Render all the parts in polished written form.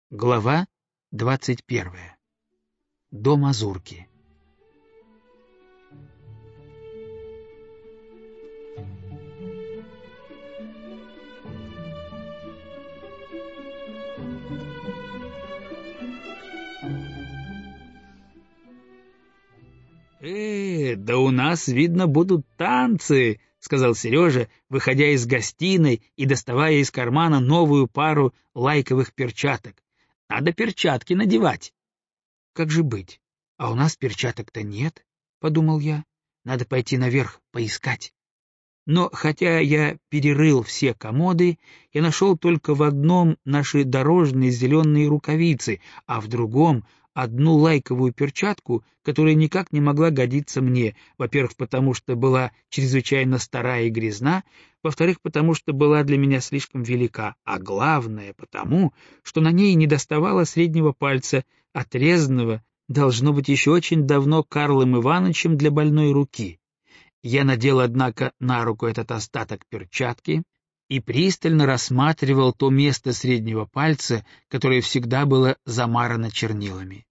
Глава 21. До мазурки. Да у нас, видно, будут танцы», — сказал Сережа, выходя из гостиной и доставая из кармана новую пару лайковых перчаток. «Надо перчатки надевать». «Как же быть? А у нас перчаток-то нет», — подумал я. «Надо пойти наверх поискать». Но хотя я перерыл все комоды, я нашел только в одном наши дорожные зеленые рукавицы, а в другом одну лайковую перчатку, которая никак не могла годиться мне, во-первых, потому что была чрезвычайно старая и грязна, во-вторых, потому что была для меня слишком велика, а главное, потому что на ней не доставало среднего пальца, отрезанного, должно быть, еще очень давно Карлом Ивановичем для больной руки. Я надел, однако, на руку этот остаток перчатки и пристально рассматривал то место среднего пальца, которое всегда было замарано чернилами.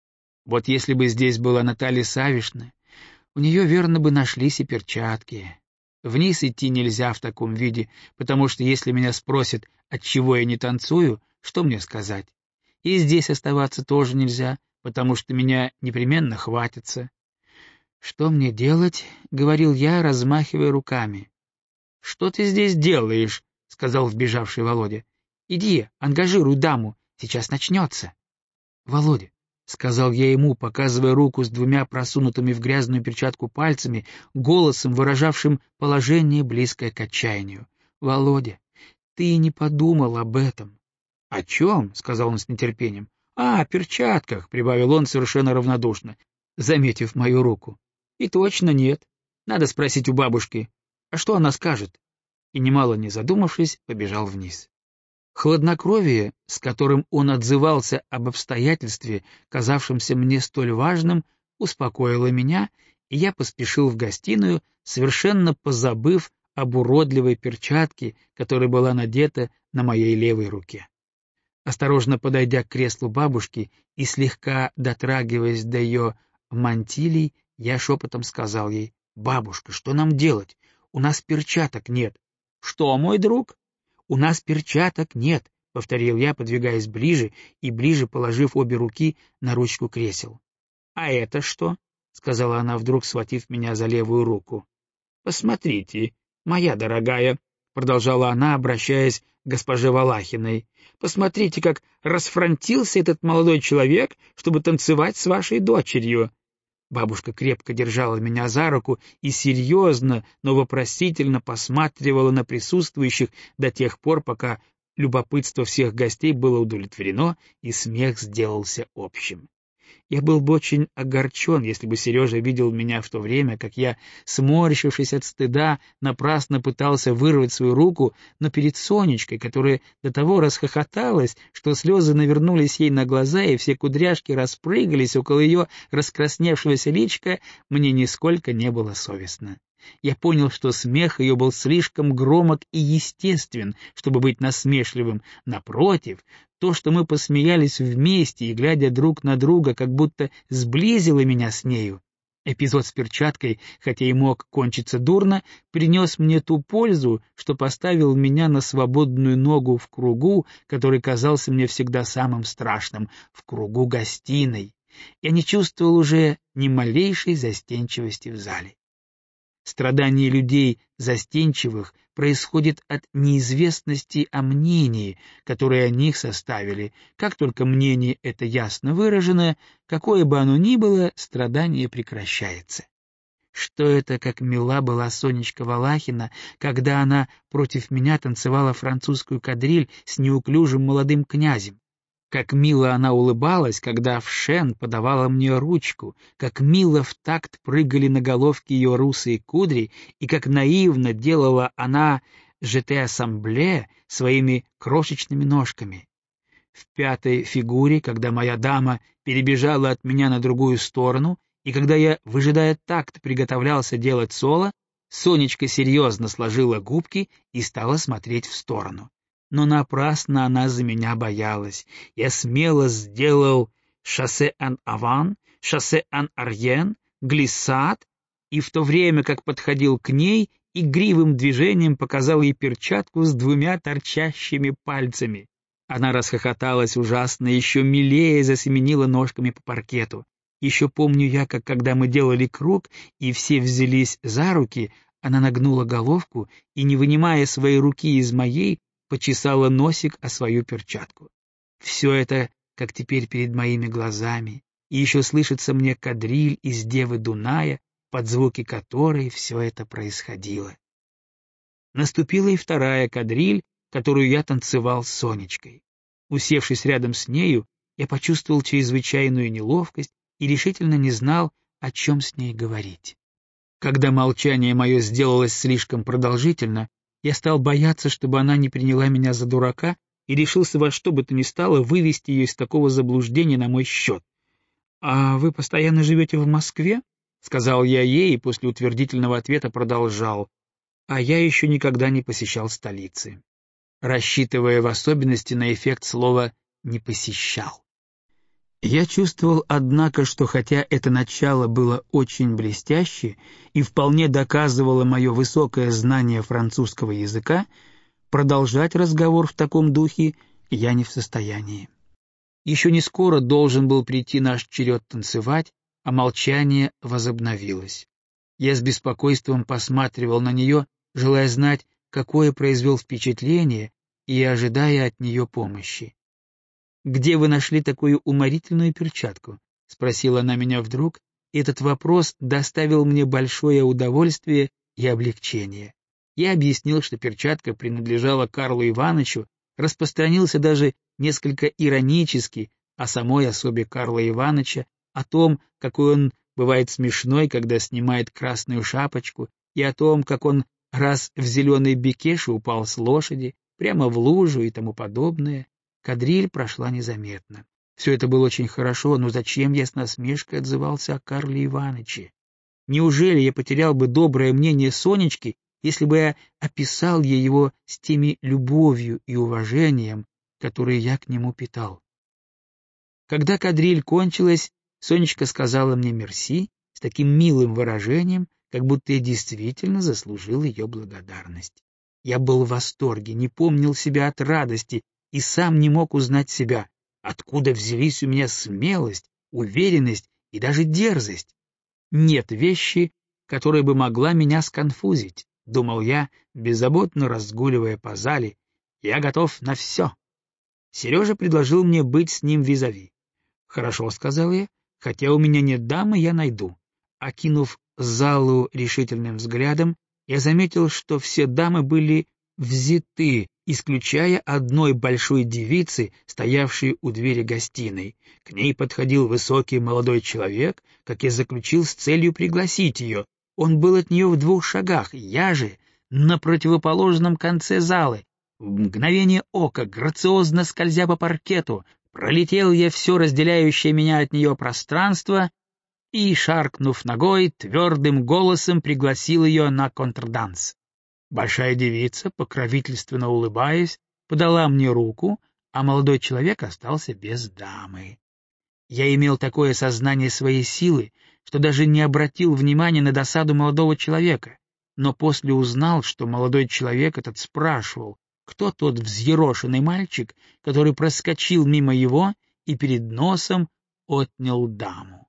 Вот если бы здесь была Наталья Савишна, у нее, верно, бы нашлись и перчатки. Вниз идти нельзя в таком виде, потому что если меня спросят, отчего я не танцую, что мне сказать? И здесь оставаться тоже нельзя, потому что меня непременно хватится. «Что мне делать?» — говорил я, размахивая руками. «Что ты здесь делаешь?» — сказал вбежавший Володя. «Иди, ангажируй даму, сейчас начнется». «Володя», — сказал я ему, показывая руку с двумя просунутыми в грязную перчатку пальцами, голосом, выражавшим положение, близкое к отчаянию. «Володя, ты не подумал об этом». «О чем?» — сказал он с нетерпением. «О перчатках», — прибавил он совершенно равнодушно, заметив мою руку. «И точно нет. Надо спросить у бабушки. А что она скажет?» И, немало не задумавшись, побежал вниз. Хладнокровие, с которым он отзывался об обстоятельстве, казавшемся мне столь важным, успокоило меня, и я поспешил в гостиную, совершенно позабыв об уродливой перчатке, которая была надета на моей левой руке. Осторожно подойдя к креслу бабушки и слегка дотрагиваясь до ее мантилий, я шепотом сказал ей: «Бабушка, что нам делать? У нас перчаток нет». «Что, мой друг?» «У нас перчаток нет», — повторил я, подвигаясь ближе и ближе, положив обе руки на ручку кресел. «А это что?» — сказала она, вдруг схватив меня за левую руку. «Посмотрите, моя дорогая», — продолжала она, обращаясь к госпоже Валахиной, «посмотрите, как расфрантился этот молодой человек, чтобы танцевать с вашей дочерью». Бабушка крепко держала меня за руку и серьезно, но вопросительно посматривала на присутствующих до тех пор, пока любопытство всех гостей было удовлетворено и смех сделался общим. Я был бы очень огорчен, если бы Сережа видел меня в то время, как я, сморщившись от стыда, напрасно пытался вырвать свою руку, но перед Сонечкой, которая до того расхохоталась, что слезы навернулись ей на глаза и все кудряшки распрыгались около ее раскрасневшегося личка, мне нисколько не было совестно. Я понял, что смех ее был слишком громок и естествен, чтобы быть насмешливым. Напротив, то, что мы посмеялись вместе и, глядя друг на друга, как будто сблизило меня с нею. Эпизод с перчаткой, хотя и мог кончиться дурно, принес мне ту пользу, что поставил меня на свободную ногу в кругу, который казался мне всегда самым страшным, в кругу гостиной. Я не чувствовал уже ни малейшей застенчивости в зале. Страдание людей застенчивых происходит от неизвестности о мнении, которое о них составили. Как только мнение это ясно выражено, какое бы оно ни было, страдание прекращается. Что это, как мила была Сонечка Валахина, когда она против меня танцевала французскую кадриль с неуклюжим молодым князем. Как мило она улыбалась, когда Вшен подавала мне ручку, как мило в такт прыгали на головке ее русые кудри, и как наивно делала она «жете ассамбле» своими крошечными ножками. В пятой фигуре, когда моя дама перебежала от меня на другую сторону, и когда я, выжидая такт, приготовлялся делать соло, Сонечка серьезно сложила губки и стала смотреть в сторону. Но напрасно она за меня боялась. Я смело сделал шоссе ан аван, шоссе ан арьен, глиссад, и в то время, как подходил к ней, игривым движением показал ей перчатку с 2 торчащими пальцами. Она расхохоталась ужасно, еще милее засеменила ножками по паркету. Еще помню я, как когда мы делали круг, и все взялись за руки, она нагнула головку и, не вынимая своей руки из моей, почесала носик о свою перчатку. Все это, как теперь перед моими глазами, и еще слышится мне кадриль из «Девы Дуная», под звуки которой все это происходило. Наступила и вторая кадриль, которую я танцевал с Сонечкой. Усевшись рядом с нею, я почувствовал чрезвычайную неловкость и решительно не знал, о чем с ней говорить. Когда молчание мое сделалось слишком продолжительно, я стал бояться, чтобы она не приняла меня за дурака, и решился во что бы то ни стало вывести ее из такого заблуждения на мой счет. «А вы постоянно живете в Москве?» — сказал я ей, и после утвердительного ответа продолжал. «А я еще никогда не посещал столицы», рассчитывая в особенности на эффект слова «не посещал». Я чувствовал, однако, что хотя это начало было очень блестяще и вполне доказывало мое высокое знание французского языка, продолжать разговор в таком духе я не в состоянии. Еще не скоро должен был прийти наш черед танцевать, а молчание возобновилось. Я с беспокойством посматривал на нее, желая знать, какое произвел впечатление, и ожидая от нее помощи. «Где вы нашли такую уморительную перчатку?» — спросила она меня вдруг, и этот вопрос доставил мне большое удовольствие и облегчение. Я объяснил, что перчатка принадлежала Карлу Ивановичу, распространился даже несколько иронически о самой особе Карла Ивановича, о том, какой он бывает смешной, когда снимает красную шапочку, и о том, как он раз в зеленой бекеше упал с лошади, прямо в лужу и тому подобное. Кадриль прошла незаметно. Все это было очень хорошо, но зачем я с насмешкой отзывался о Карле Ивановиче? Неужели я потерял бы доброе мнение Сонечки, если бы я описал ей его с теми любовью и уважением, которые я к нему питал? Когда кадриль кончилась, Сонечка сказала мне мерси с таким милым выражением, как будто я действительно заслужил ее благодарность. Я был в восторге, не помнил себя от радости и сам не мог узнать себя, откуда взялись у меня смелость, уверенность и даже дерзость. Нет вещи, которая бы могла меня сконфузить, думал я, беззаботно разгуливая по зале. Я готов на все. Сережа предложил мне быть с ним визави. «Хорошо», — сказал я, — «хотя у меня нет дамы, я найду». Окинув залу решительным взглядом, я заметил, что все дамы были взяты, исключая одной большой девицы, стоявшей у двери гостиной. К ней подходил высокий молодой человек, как я заключил, с целью пригласить ее. Он был от нее в 2 шагах, я же на противоположном конце залы. В мгновение ока, грациозно скользя по паркету, пролетел я все разделяющее меня от нее пространство и, шаркнув ногой, твердым голосом пригласил ее на контрданс. Большая девица, покровительственно улыбаясь, подала мне руку, а молодой человек остался без дамы. Я имел такое сознание своей силы, что даже не обратил внимания на досаду молодого человека, но после узнал, что молодой человек этот спрашивал, кто тот взъерошенный мальчик, который проскочил мимо его и перед носом отнял даму.